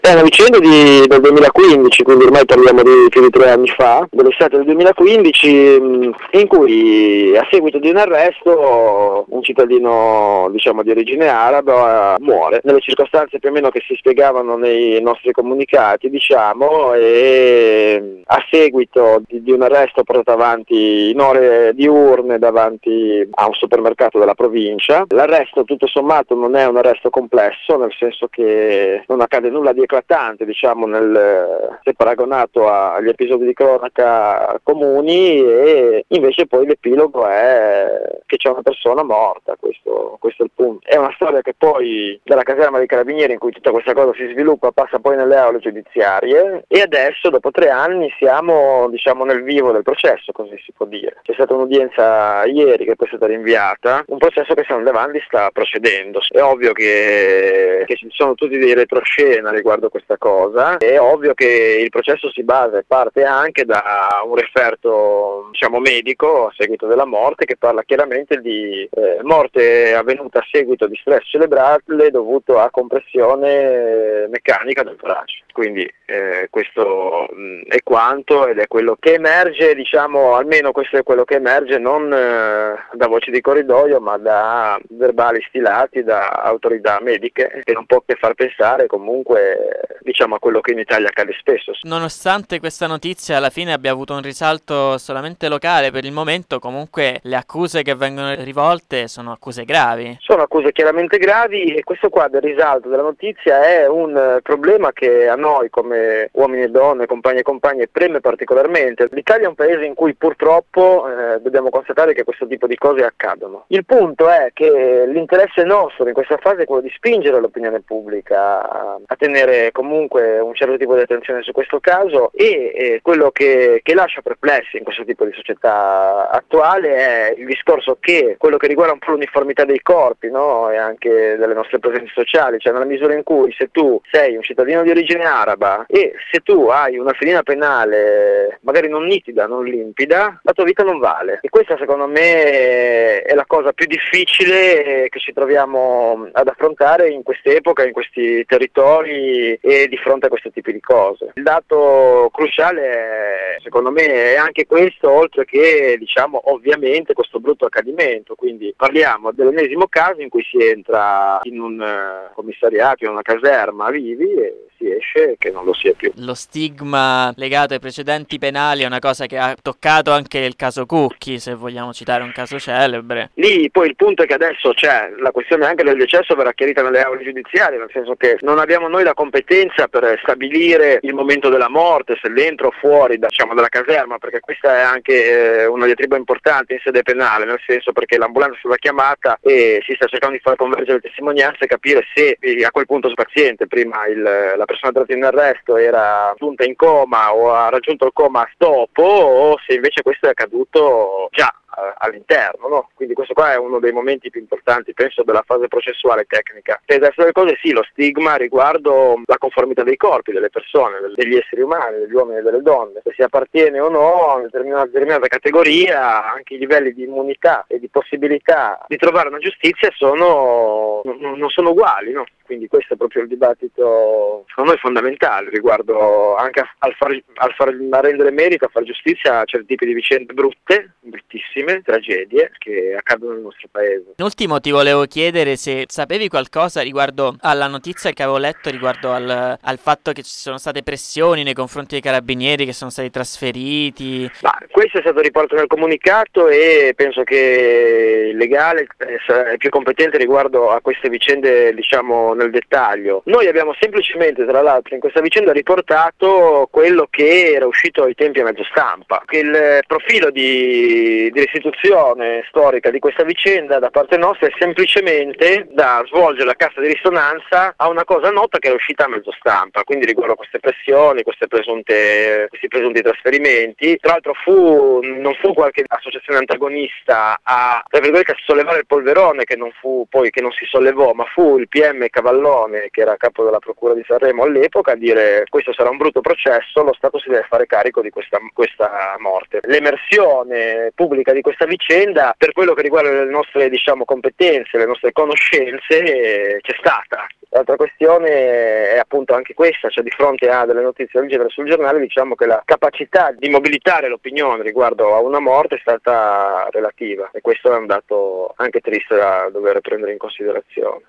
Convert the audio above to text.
È una vicenda del 2015, quindi ormai parliamo di più di 3 anni fa, dell'estate del 2015, in cui a seguito di un arresto un cittadino, diciamo, di origine araba muore, nelle circostanze più o meno che si spiegavano nei nostri comunicati, diciamo, e a seguito di un arresto portato avanti in ore diurne davanti a un supermercato della provincia. L'arresto tutto sommato non è un arresto complesso, nel senso che non accade nulla di eclatante, diciamo, se paragonato agli episodi di cronaca comuni, e invece poi l'epilogo è che c'è una persona morta, questo è il punto. È una storia che poi dalla caserma dei Carabinieri, in cui tutta questa cosa si sviluppa, passa poi nelle aule giudiziarie, e adesso dopo 3 anni siamo, diciamo, nel vivo del processo, così si può dire. C'è stata un'udienza ieri che poi è stata rinviata, un processo che, se andando avanti, sta procedendo. È ovvio che ci sono tutti dei retroscena riguardo questa cosa, è ovvio che il processo si basa e parte anche da un referto, diciamo, medico a seguito della morte, che parla chiaramente di morte avvenuta a seguito di stress cerebrale dovuto a compressione meccanica del torace. Quindi questo è quanto, ed è quello che emerge, diciamo, almeno questo è quello che emerge, non da voci di corridoio, ma da verbali stilati da autorità mediche, che non può che far pensare comunque, diciamo, a quello che in Italia accade spesso. Nonostante questa notizia alla fine abbia avuto un risalto solamente locale per il momento, comunque le accuse che vengono rivolte sono accuse gravi. Sono accuse chiaramente gravi, e questo qua del risalto della notizia è un problema che a noi come uomini e donne, compagni e compagne, preme particolarmente. L'Italia è un paese in cui purtroppo dobbiamo constatare che questo tipo di cose accadono. Il punto è che l'interesse nostro in questa fase è quello di spingere l'opinione pubblica a tenere comunque un certo tipo di attenzione su questo caso, e quello che lascia perplessi in questo tipo di società attuale è il discorso che quello che riguarda un po' l'uniformità dei corpi, no? E anche delle nostre presenze sociali, cioè nella misura in cui, se tu sei un cittadino di origine araba e se tu hai una fedina penale magari non nitida, non limpida, la tua vita non vale. E questa, secondo me, è la cosa più difficile che ci troviamo ad affrontare in quest'epoca, in questi territori, e di fronte a questo tipo di cose. Il dato cruciale, secondo me, è anche questo, oltre che, diciamo, ovviamente questo brutto accadimento. Quindi parliamo dell'ennesimo caso in cui si entra in un commissariato, in una caserma vivi, e si esce che non lo sia più. Lo stigma legato ai precedenti penali è una cosa che ha toccato anche il caso Cucchi, se vogliamo citare un caso celebre. Lì poi il punto è che adesso c'è la questione anche del decesso, verrà chiarita nelle aule giudiziarie, nel senso che non abbiamo noi la competenza per stabilire il momento della morte, se dentro o fuori diciamo dalla caserma, perché questa è anche una diatriba importante in sede penale, nel senso perché l'ambulanza è stata chiamata e si sta cercando di far convergere le testimonianze e capire se a quel punto il paziente, prima la persona tratta in arresto, era giunta in coma o ha raggiunto il coma dopo, o se invece questo è accaduto già all'interno, no? Quindi questo qua è uno dei momenti più importanti, penso, della fase processuale tecnica. Per il resto delle cose sì, lo stigma riguardo la conformità dei corpi delle persone, degli esseri umani, degli uomini e delle donne, se si appartiene o no a una determinata categoria, anche i livelli di immunità e di possibilità di trovare una giustizia non sono uguali, no? Quindi questo è proprio il dibattito, secondo noi, fondamentale riguardo anche a rendere merito, a fare giustizia a certi tipi di vicende bruttissime, tragedie che accadono nel nostro paese. In ultimo ti volevo chiedere se sapevi qualcosa riguardo alla notizia che avevo letto riguardo al fatto che ci sono state pressioni nei confronti dei carabinieri che sono stati trasferiti. Questo è stato riportato nel comunicato, e penso che il legale è più competente riguardo a queste vicende, diciamo, nel dettaglio. Noi abbiamo semplicemente, tra l'altro, in questa vicenda riportato quello che era uscito ai tempi a mezzo stampa, che il profilo di restituzione storica di questa vicenda da parte nostra è semplicemente da svolgere la cassa di risonanza a una cosa nota che era uscita a mezzo stampa, quindi riguardo a queste pressioni, questi presunti trasferimenti. Tra l'altro non fu qualche associazione antagonista a, tra virgolette, a sollevare il polverone, che non si sollevò, ma fu il PM Cavallaro Vallone, che era capo della Procura di Sanremo all'epoca, a dire questo sarà un brutto processo, lo Stato si deve fare carico di questa morte. L'emersione pubblica di questa vicenda, per quello che riguarda le nostre competenze, le nostre conoscenze, c'è stata. L'altra questione è appunto anche questa, cioè di fronte a delle notizie del genere sul giornale diciamo che la capacità di mobilitare l'opinione riguardo a una morte è stata relativa, e questo è un dato anche triste da dover prendere in considerazione.